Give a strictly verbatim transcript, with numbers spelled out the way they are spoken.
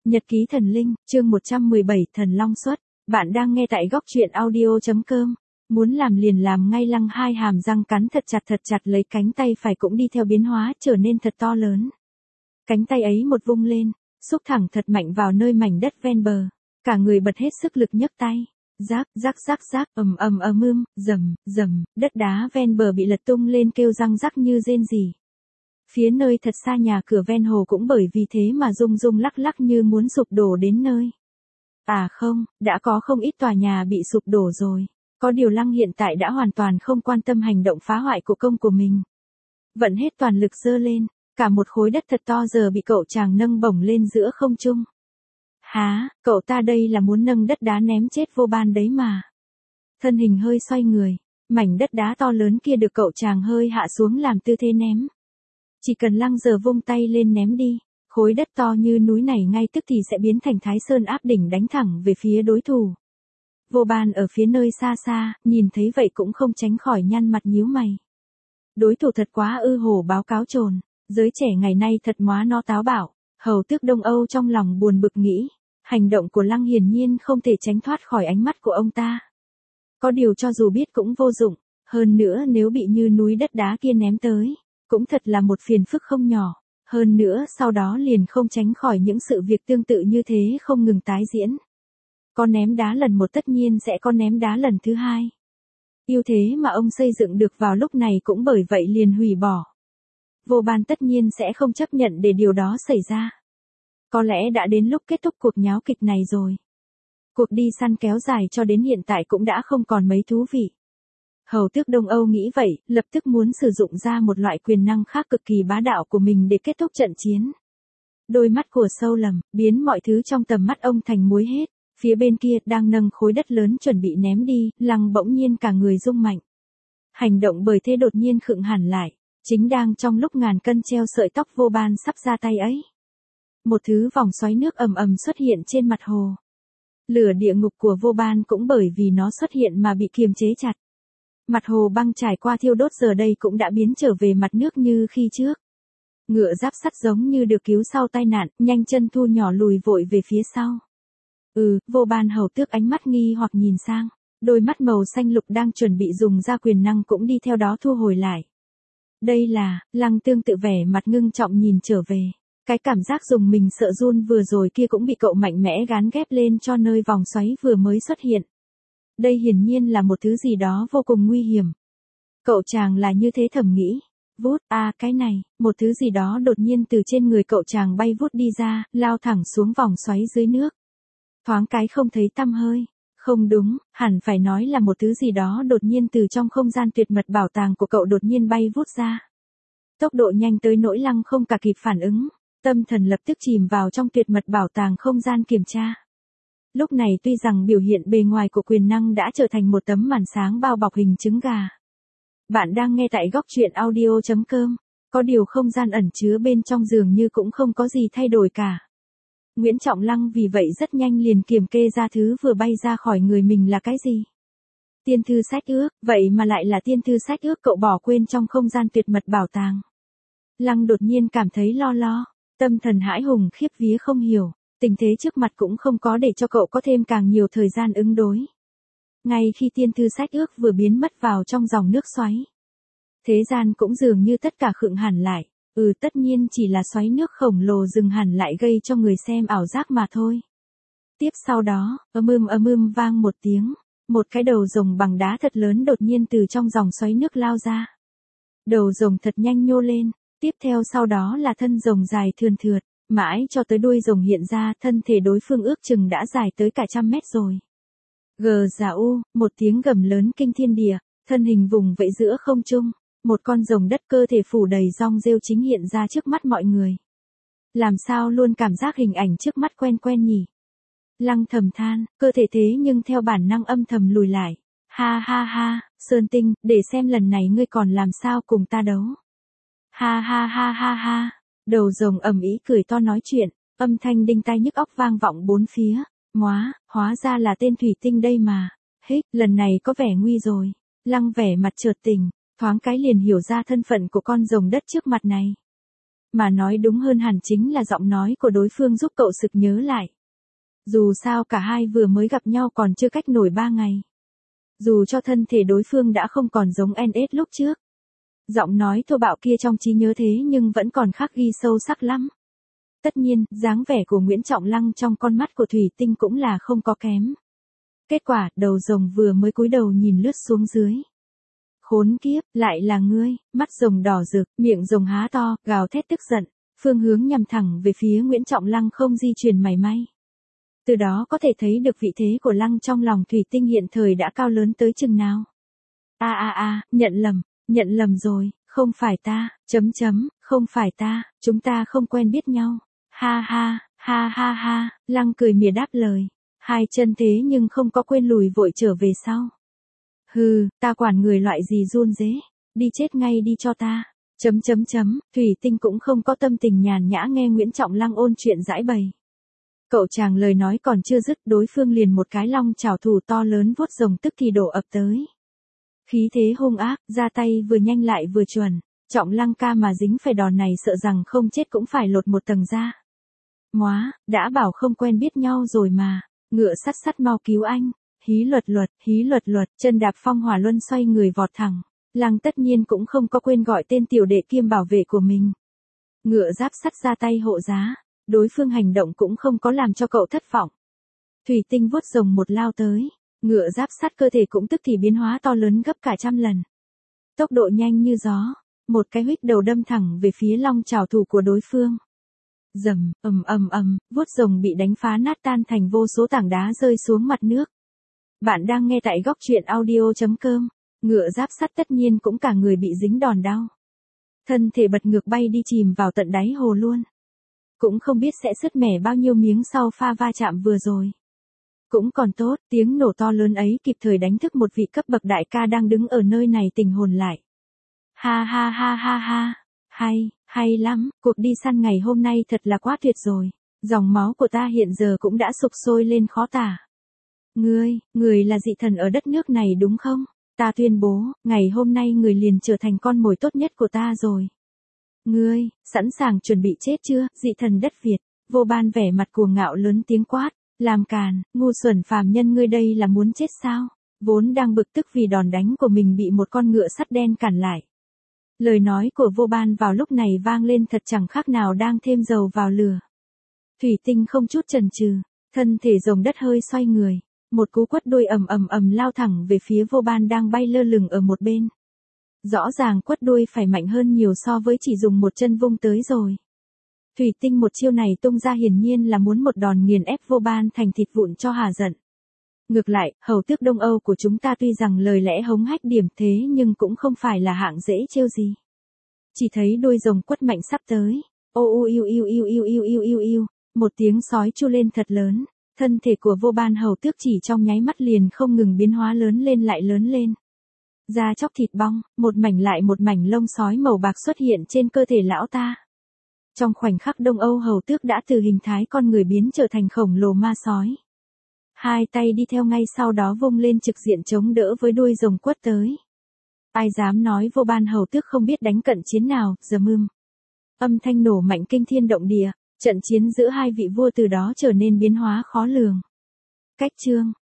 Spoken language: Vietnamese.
Nhật ký thần linh, chương một trăm mười bảy, thần long xuất. Bạn đang nghe tại góc truyện audio chấm com. Muốn làm liền làm ngay, Lăng hai hàm răng cắn thật chặt thật chặt lấy cánh tay phải cũng đi theo biến hóa trở nên thật to lớn. Cánh tay ấy một vung lên, xúc thẳng thật mạnh vào nơi mảnh đất ven bờ. Cả người bật hết sức lực nhấc tay. Rác, rác rác rác, ầm ầm ầm ưm, rầm, rầm, đất đá ven bờ bị lật tung lên kêu răng rắc như rên rỉ. Phía nơi thật xa nhà cửa ven hồ cũng bởi vì thế mà rung rung lắc lắc như muốn sụp đổ đến nơi. À không, đã có không ít tòa nhà bị sụp đổ rồi. Có điều Lăng hiện tại đã hoàn toàn không quan tâm hành động phá hoại của công của mình. Vận hết toàn lực giơ lên, cả một khối đất thật to giờ bị cậu chàng nâng bổng lên giữa không trung. Há, cậu ta đây là muốn nâng đất đá ném chết Vô Ban đấy mà. Thân hình hơi xoay người, mảnh đất đá to lớn kia được cậu chàng hơi hạ xuống làm tư thế ném. Chỉ cần Lăng giờ vung tay lên ném đi, khối đất to như núi này ngay tức thì sẽ biến thành Thái Sơn áp đỉnh đánh thẳng về phía đối thủ. Vô Ban ở phía nơi xa xa, nhìn thấy vậy cũng không tránh khỏi nhăn mặt nhíu mày. Đối thủ thật quá ư, hổ báo cáo trồn, giới trẻ ngày nay thật móa nó táo bạo. Hầu Tước Đông Âu trong lòng buồn bực nghĩ, hành động của Lăng hiển nhiên không thể tránh thoát khỏi ánh mắt của ông ta. Có điều cho dù biết cũng vô dụng, hơn nữa nếu bị như núi đất đá kia ném tới, cũng thật là một phiền phức không nhỏ, hơn nữa sau đó liền không tránh khỏi những sự việc tương tự như thế không ngừng tái diễn. Có ném đá lần một tất nhiên sẽ có ném đá lần thứ hai. Ưu thế mà ông xây dựng được vào lúc này cũng bởi vậy liền hủy bỏ. Vô Ban tất nhiên sẽ không chấp nhận để điều đó xảy ra. Có lẽ đã đến lúc kết thúc cuộc nháo kịch này rồi. Cuộc đi săn kéo dài cho đến hiện tại cũng đã không còn mấy thú vị. Hầu Tước Đông Âu nghĩ vậy, lập tức muốn sử dụng ra một loại quyền năng khác cực kỳ bá đạo của mình để kết thúc trận chiến. Đôi mắt của Sâu Lầm, biến mọi thứ trong tầm mắt ông thành muối hết. Phía bên kia, đang nâng khối đất lớn chuẩn bị ném đi, Lăng bỗng nhiên cả người rung mạnh. Hành động bởi thế đột nhiên khựng hẳn lại, chính đang trong lúc ngàn cân treo sợi tóc Vô Ban sắp ra tay ấy. Một thứ vòng xoáy nước ầm ầm xuất hiện trên mặt hồ. Lửa địa ngục của Vô Ban cũng bởi vì nó xuất hiện mà bị kiềm chế chặt. Mặt hồ băng trải qua thiêu đốt giờ đây cũng đã biến trở về mặt nước như khi trước. Ngựa giáp sắt giống như được cứu sau tai nạn, nhanh chân thu nhỏ lùi vội về phía sau. Ừ, Vô Ban hầu tước ánh mắt nghi hoặc nhìn sang, đôi mắt màu xanh lục đang chuẩn bị dùng ra quyền năng cũng đi theo đó thu hồi lại. Đây là, Lăng tương tự vẻ mặt ngưng trọng nhìn trở về. Cái cảm giác dùng mình sợ run vừa rồi kia cũng bị cậu mạnh mẽ gán ghép lên cho nơi vòng xoáy vừa mới xuất hiện. Đây hiển nhiên là một thứ gì đó vô cùng nguy hiểm. Cậu chàng là như thế thầm nghĩ. Vút, à cái này, một thứ gì đó đột nhiên từ trên người cậu chàng bay vút đi ra, lao thẳng xuống vòng xoáy dưới nước. Thoáng cái không thấy tăm hơi. Không đúng, hẳn phải nói là một thứ gì đó đột nhiên từ trong không gian tuyệt mật bảo tàng của cậu đột nhiên bay vút ra. Tốc độ nhanh tới nỗi Lăng không cả kịp phản ứng. Tâm thần lập tức chìm vào trong tuyệt mật bảo tàng không gian kiểm tra. Lúc này tuy rằng biểu hiện bề ngoài của quyền năng đã trở thành một tấm màn sáng bao bọc hình trứng gà. Bạn đang nghe tại góc truyện audio chấm com, có điều không gian ẩn chứa bên trong dường như cũng không có gì thay đổi cả. Nguyễn Trọng Lăng vì vậy rất nhanh liền kiểm kê ra thứ vừa bay ra khỏi người mình là cái gì. Tiên thư sách ước, vậy mà lại là tiên thư sách ước cậu bỏ quên trong không gian tuyệt mật bảo tàng. Lăng đột nhiên cảm thấy lo lo. Tâm thần hãi hùng khiếp vía không hiểu, tình thế trước mặt cũng không có để cho cậu có thêm càng nhiều thời gian ứng đối. Ngay khi tiên thư sách ước vừa biến mất vào trong dòng nước xoáy, thế gian cũng dường như tất cả khựng hẳn lại, ừ tất nhiên chỉ là xoáy nước khổng lồ dừng hẳn lại gây cho người xem ảo giác mà thôi. Tiếp sau đó, ầm ưm ầm ưm vang một tiếng, một cái đầu rồng bằng đá thật lớn đột nhiên từ trong dòng xoáy nước lao ra. Đầu rồng thật nhanh nhô lên. Tiếp theo sau đó là thân rồng dài thườn thượt, mãi cho tới đuôi rồng hiện ra, thân thể đối phương ước chừng đã dài tới cả trăm mét rồi. Gờ giả u, một tiếng gầm lớn kinh thiên địa, thân hình vùng vẫy giữa không trung, một con rồng đất cơ thể phủ đầy rong rêu chính hiện ra trước mắt mọi người. Làm sao luôn cảm giác hình ảnh trước mắt quen quen nhỉ? Lăng thầm than, cơ thể thế nhưng theo bản năng âm thầm lùi lại. Ha ha ha, Sơn Tinh, để xem lần này ngươi còn làm sao cùng ta đấu. Ha ha ha ha ha, đầu rồng ầm ĩ cười to nói chuyện, âm thanh đinh tai nhức óc vang vọng bốn phía. Móa, hóa ra là tên thủy tinh đây mà. Hích, lần này có vẻ nguy rồi. Lăng vẻ mặt chợt tỉnh, thoáng cái liền hiểu ra thân phận của con rồng đất trước mặt này. mà nói đúng hơn hẳn chính là giọng nói của đối phương giúp cậu sực nhớ lại. Dù sao cả hai vừa mới gặp nhau còn chưa cách nổi ba ngày. Dù cho thân thể đối phương đã không còn giống en ét lúc trước. Giọng nói thô bạo kia trong trí nhớ thế nhưng vẫn còn khắc ghi sâu sắc lắm. Tất nhiên, dáng vẻ của Nguyễn Trọng Lăng trong con mắt của Thủy Tinh cũng là không có kém. Kết quả, đầu rồng vừa mới cúi đầu nhìn lướt xuống dưới. Khốn kiếp, lại là ngươi, mắt rồng đỏ rực, miệng rồng há to, gào thét tức giận, phương hướng nhằm thẳng về phía Nguyễn Trọng Lăng không di chuyển mảy may. Từ đó có thể thấy được vị thế của Lăng trong lòng Thủy Tinh hiện thời đã cao lớn tới chừng nào. A a a, nhận lầm, nhận lầm rồi, không phải ta, chấm chấm, không phải ta, chúng ta không quen biết nhau. Ha ha, ha ha ha, Lăng cười mỉa đáp lời. Hai chân thế nhưng không có quên lùi vội trở về sau. Hừ, ta quản người loại gì run rế, đi chết ngay đi cho ta. Chấm chấm chấm, Thủy Tinh cũng không có tâm tình nhàn nhã nghe Nguyễn Trọng Lăng ôn chuyện giãi bày. Cậu chàng lời nói còn chưa dứt, đối phương liền một cái long chảo thủ to lớn vuốt rồng tức thì đổ ập tới. Khí thế hung ác, ra tay vừa nhanh lại vừa chuẩn. Trọng Lăng ca mà dính phải đòn này sợ rằng không chết cũng phải lột một tầng da. Móa, đã bảo không quen biết nhau rồi mà. Ngựa sắt sắt mau cứu anh. Hí luật luật, hí luật luật, chân đạp phong hỏa luân xoay người vọt thẳng. Lăng tất nhiên cũng không có quên gọi tên tiểu đệ kiêm bảo vệ của mình. Ngựa giáp sắt ra tay hộ giá. Đối phương hành động cũng không có làm cho cậu thất vọng. Thủy Tinh vuốt rồng một lao tới. Ngựa giáp sắt cơ thể cũng tức thì biến hóa to lớn gấp cả trăm lần. Tốc độ nhanh như gió. Một cái huých đầu đâm thẳng về phía long trảo thủ của đối phương. Rầm, ầm ầm ầm, vuốt rồng bị đánh phá nát tan thành vô số tảng đá rơi xuống mặt nước. Bạn đang nghe tại góc truyện audio chấm com. Ngựa giáp sắt tất nhiên cũng cả người bị dính đòn đau. Thân thể bật ngược bay đi chìm vào tận đáy hồ luôn. Cũng không biết sẽ sứt mẻ bao nhiêu miếng sau pha va chạm vừa rồi. Cũng còn tốt, tiếng nổ to lớn ấy kịp thời đánh thức một vị cấp bậc đại ca đang đứng ở nơi này tỉnh hồn lại. Ha ha ha ha ha, hay, hay lắm, cuộc đi săn ngày hôm nay thật là quá tuyệt rồi. Dòng máu của ta hiện giờ cũng đã sục sôi lên khó tả. Ngươi, người là dị thần ở đất nước này đúng không? Ta tuyên bố, ngày hôm nay người liền trở thành con mồi tốt nhất của ta rồi. Ngươi, sẵn sàng chuẩn bị chết chưa, dị thần đất Việt? Vô Ban vẻ mặt cuồng ngạo lớn tiếng quát. Làm càn, ngu xuẩn phàm nhân ngươi đây là muốn chết sao? Vốn đang bực tức vì đòn đánh của mình bị một con ngựa sắt đen cản lại. Lời nói của Vô Ban vào lúc này vang lên thật chẳng khác nào đang thêm dầu vào lửa. Thủy Tinh không chút chần chừ, thân thể rồng đất hơi xoay người, một cú quất đuôi ầm ầm ầm lao thẳng về phía Vô Ban đang bay lơ lửng ở một bên. Rõ ràng quất đuôi phải mạnh hơn nhiều so với chỉ dùng một chân vung tới rồi. Thủy Tinh một chiêu này tung ra hiển nhiên là muốn một đòn nghiền ép Vô Ban thành thịt vụn cho hà giận. Ngược lại, hầu tước Đông Âu của chúng ta tuy rằng lời lẽ hống hách điểm thế nhưng cũng không phải là hạng dễ trêu gì. Chỉ thấy đuôi rồng quất mạnh sắp tới. Ô u yêu yêu yêu yêu yêu yêu yêu yêu, một tiếng sói chu lên thật lớn, thân thể của Vô Ban hầu tước chỉ trong nháy mắt liền không ngừng biến hóa lớn lên lại lớn lên. Da chóc thịt bong, một mảnh lại một mảnh lông sói màu bạc xuất hiện trên cơ thể lão ta. Trong khoảnh khắc Đông Âu hầu tước đã từ hình thái con người biến trở thành khổng lồ ma sói. Hai tay đi theo ngay sau đó vung lên trực diện chống đỡ với đuôi rồng quất tới. Ai dám nói Vô Ban hầu tước không biết đánh cận chiến nào, giờ mưm. Âm thanh nổ mạnh kinh thiên động địa, trận chiến giữa hai vị vua từ đó trở nên biến hóa khó lường. Cách chương,